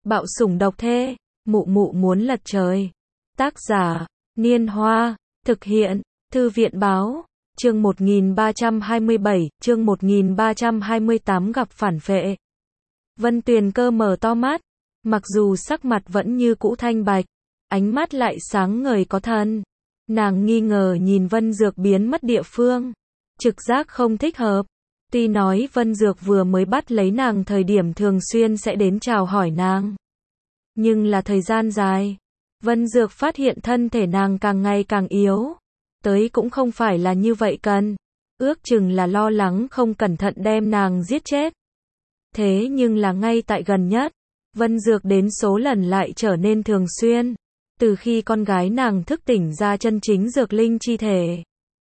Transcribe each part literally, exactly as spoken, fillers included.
Bạo sủng độc thê, mụ mụ muốn lật trời. Tác giả, Niên Hoa, thực hiện, Thư viện Báo, chương một nghìn ba trăm hai mươi bảy, chương một nghìn ba trăm hai mươi tám gặp phản vệ. Vân Tuyền Cơ mở to mắt, mặc dù sắc mặt vẫn như cũ thanh bạch, ánh mắt lại sáng ngời có thần. Nàng nghi ngờ nhìn Vân Dược biến mất địa phương, trực giác không thích hợp. Tuy nói Vân Dược vừa mới bắt lấy nàng thời điểm thường xuyên sẽ đến chào hỏi nàng, nhưng là thời gian dài, Vân Dược phát hiện thân thể nàng càng ngày càng yếu, tới cũng không phải là như vậy cần, ước chừng là lo lắng không cẩn thận đem nàng giết chết. Thế nhưng là ngay tại gần nhất, Vân Dược đến số lần lại trở nên thường xuyên, từ khi con gái nàng thức tỉnh ra chân chính dược linh chi thể.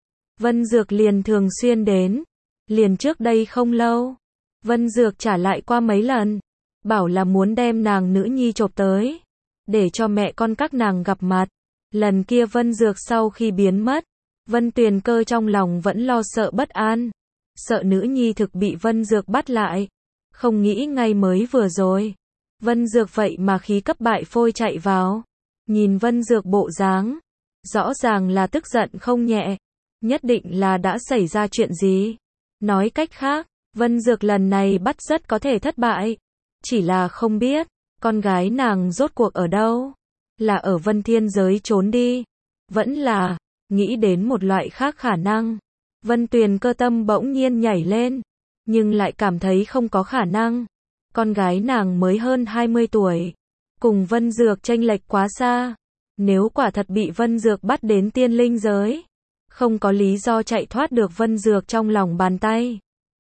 Vân Dược liền thường xuyên đến, liền trước đây không lâu, Vân Dược trả lại qua mấy lần, bảo là muốn đem nàng nữ nhi chộp tới, để cho mẹ con các nàng gặp mặt. Lần kia Vân Dược sau khi biến mất, Vân Tuyền Cơ trong lòng vẫn lo sợ bất an, sợ nữ nhi thực bị Vân Dược bắt lại, không nghĩ ngay mới vừa rồi, Vân Dược vậy mà khí cấp bại phôi chạy vào, nhìn Vân Dược bộ dáng, rõ ràng là tức giận không nhẹ, nhất định là đã xảy ra chuyện gì. Nói cách khác, Vân Dược lần này bắt rất có thể thất bại, chỉ là không biết, con gái nàng rốt cuộc ở đâu, là ở Vân Thiên giới trốn đi, vẫn là, nghĩ đến một loại khác khả năng. Vân Tuyền Cơ tâm bỗng nhiên nhảy lên, nhưng lại cảm thấy không có khả năng, con gái nàng mới hơn hai mươi tuổi, cùng Vân Dược chênh lệch quá xa, nếu quả thật bị Vân Dược bắt đến tiên linh giới, không có lý do chạy thoát được Vân Dược trong lòng bàn tay.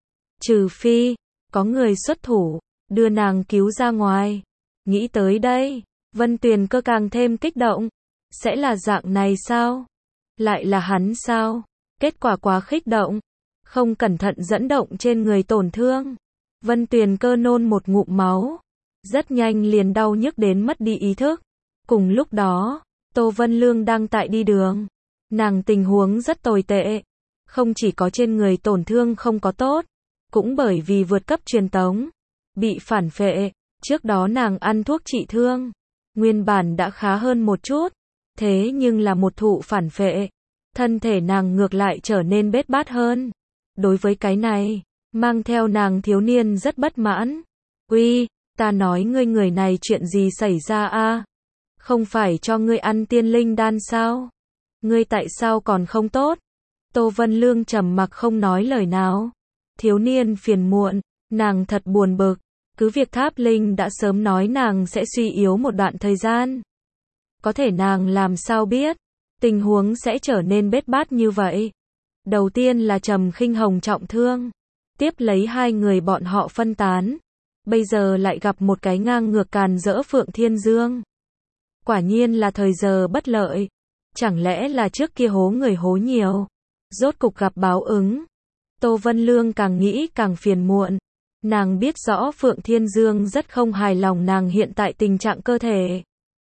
Trừ phi, có người xuất thủ, đưa nàng cứu ra ngoài. Nghĩ tới đây, Vân Tuyền Cơ càng thêm kích động. Sẽ là dạng này sao? Lại là hắn sao? Kết quả quá kích động, không cẩn thận dẫn động trên người tổn thương. Vân Tuyền Cơ nôn một ngụm máu, rất nhanh liền đau nhức đến mất đi ý thức. Cùng lúc đó, Tô Vân Lương đang tại đi đường. Nàng tình huống rất tồi tệ, không chỉ có trên người tổn thương không có tốt, cũng bởi vì vượt cấp truyền tống, bị phản phệ. Trước đó nàng ăn thuốc trị thương, nguyên bản đã khá hơn một chút, thế nhưng là một thụ phản phệ, thân thể nàng ngược lại trở nên bết bát hơn. Đối với cái này, mang theo nàng thiếu niên rất bất mãn. Uy, ta nói ngươi người này chuyện gì xảy ra a? Không phải cho ngươi ăn tiên linh đan sao? Ngươi tại sao còn không tốt? Tô Vân Lương trầm mặc không nói lời nào. Thiếu niên phiền muộn, nàng thật buồn bực, cứ việc Tháp Linh đã sớm nói nàng sẽ suy yếu một đoạn thời gian. Có thể nàng làm sao biết, tình huống sẽ trở nên bết bát như vậy. Đầu tiên là Trầm Khinh Hồng trọng thương, tiếp lấy hai người bọn họ phân tán, bây giờ lại gặp một cái ngang ngược càn rỡ Phượng Thiên Dương. Quả nhiên là thời giờ bất lợi. Chẳng lẽ là trước kia hố người hố nhiều, rốt cục gặp báo ứng. Tô Vân Lương càng nghĩ càng phiền muộn. Nàng biết rõ Phượng Thiên Dương rất không hài lòng nàng hiện tại tình trạng cơ thể,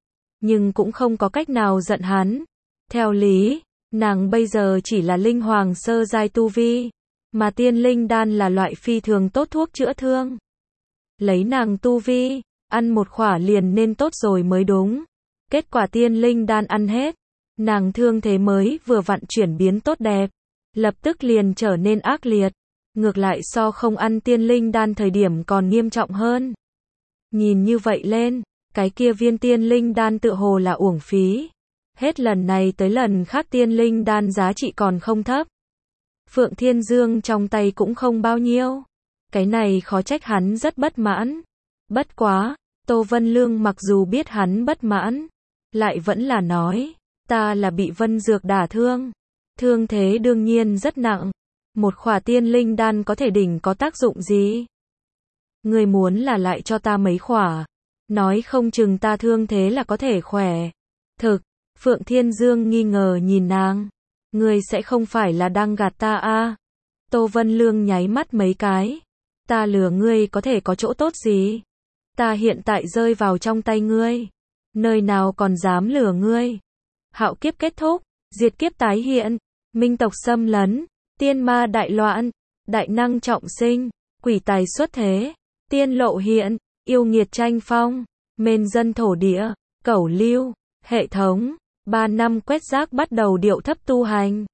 nhưng cũng không có cách nào giận hắn. Theo lý, nàng bây giờ chỉ là linh hoàng sơ giai tu vi, mà tiên linh đan là loại phi thường tốt thuốc chữa thương. Lấy nàng tu vi, ăn một khỏa liền nên tốt rồi mới đúng. Kết quả tiên linh đan ăn hết, nàng thương thế mới vừa vặn chuyển biến tốt đẹp, lập tức liền trở nên ác liệt, ngược lại so không ăn tiên linh đan thời điểm còn nghiêm trọng hơn. Nhìn như vậy lên, cái kia viên tiên linh đan tựa hồ là uổng phí. Hết lần này tới lần khác tiên linh đan giá trị còn không thấp. Phượng Thiên Dương trong tay cũng không bao nhiêu. Cái này khó trách hắn rất bất mãn. Bất quá, Tô Vân Lương mặc dù biết hắn bất mãn, lại vẫn là nói, ta là bị Vân Dược đả thương. Thương thế đương nhiên rất nặng. Một khỏa tiên linh đan có thể đỉnh có tác dụng gì? Ngươi muốn là lại cho ta mấy khỏa, nói không chừng ta thương thế là có thể khỏe. Thực, Phượng Thiên Dương nghi ngờ nhìn nàng. Ngươi sẽ không phải là đang gạt ta a? Tô Vân Lương nháy mắt mấy cái. Ta lừa ngươi có thể có chỗ tốt gì? Ta hiện tại rơi vào trong tay ngươi, nơi nào còn dám lừa ngươi? Hạo kiếp kết thúc, diệt kiếp tái hiện, minh tộc xâm lấn, tiên ma đại loạn, đại năng trọng sinh, quỷ tài xuất thế, tiên lộ hiện, yêu nghiệt tranh phong. Mên dân thổ địa, cẩu lưu, hệ thống, ba năm quét rác bắt đầu điệu thấp tu hành.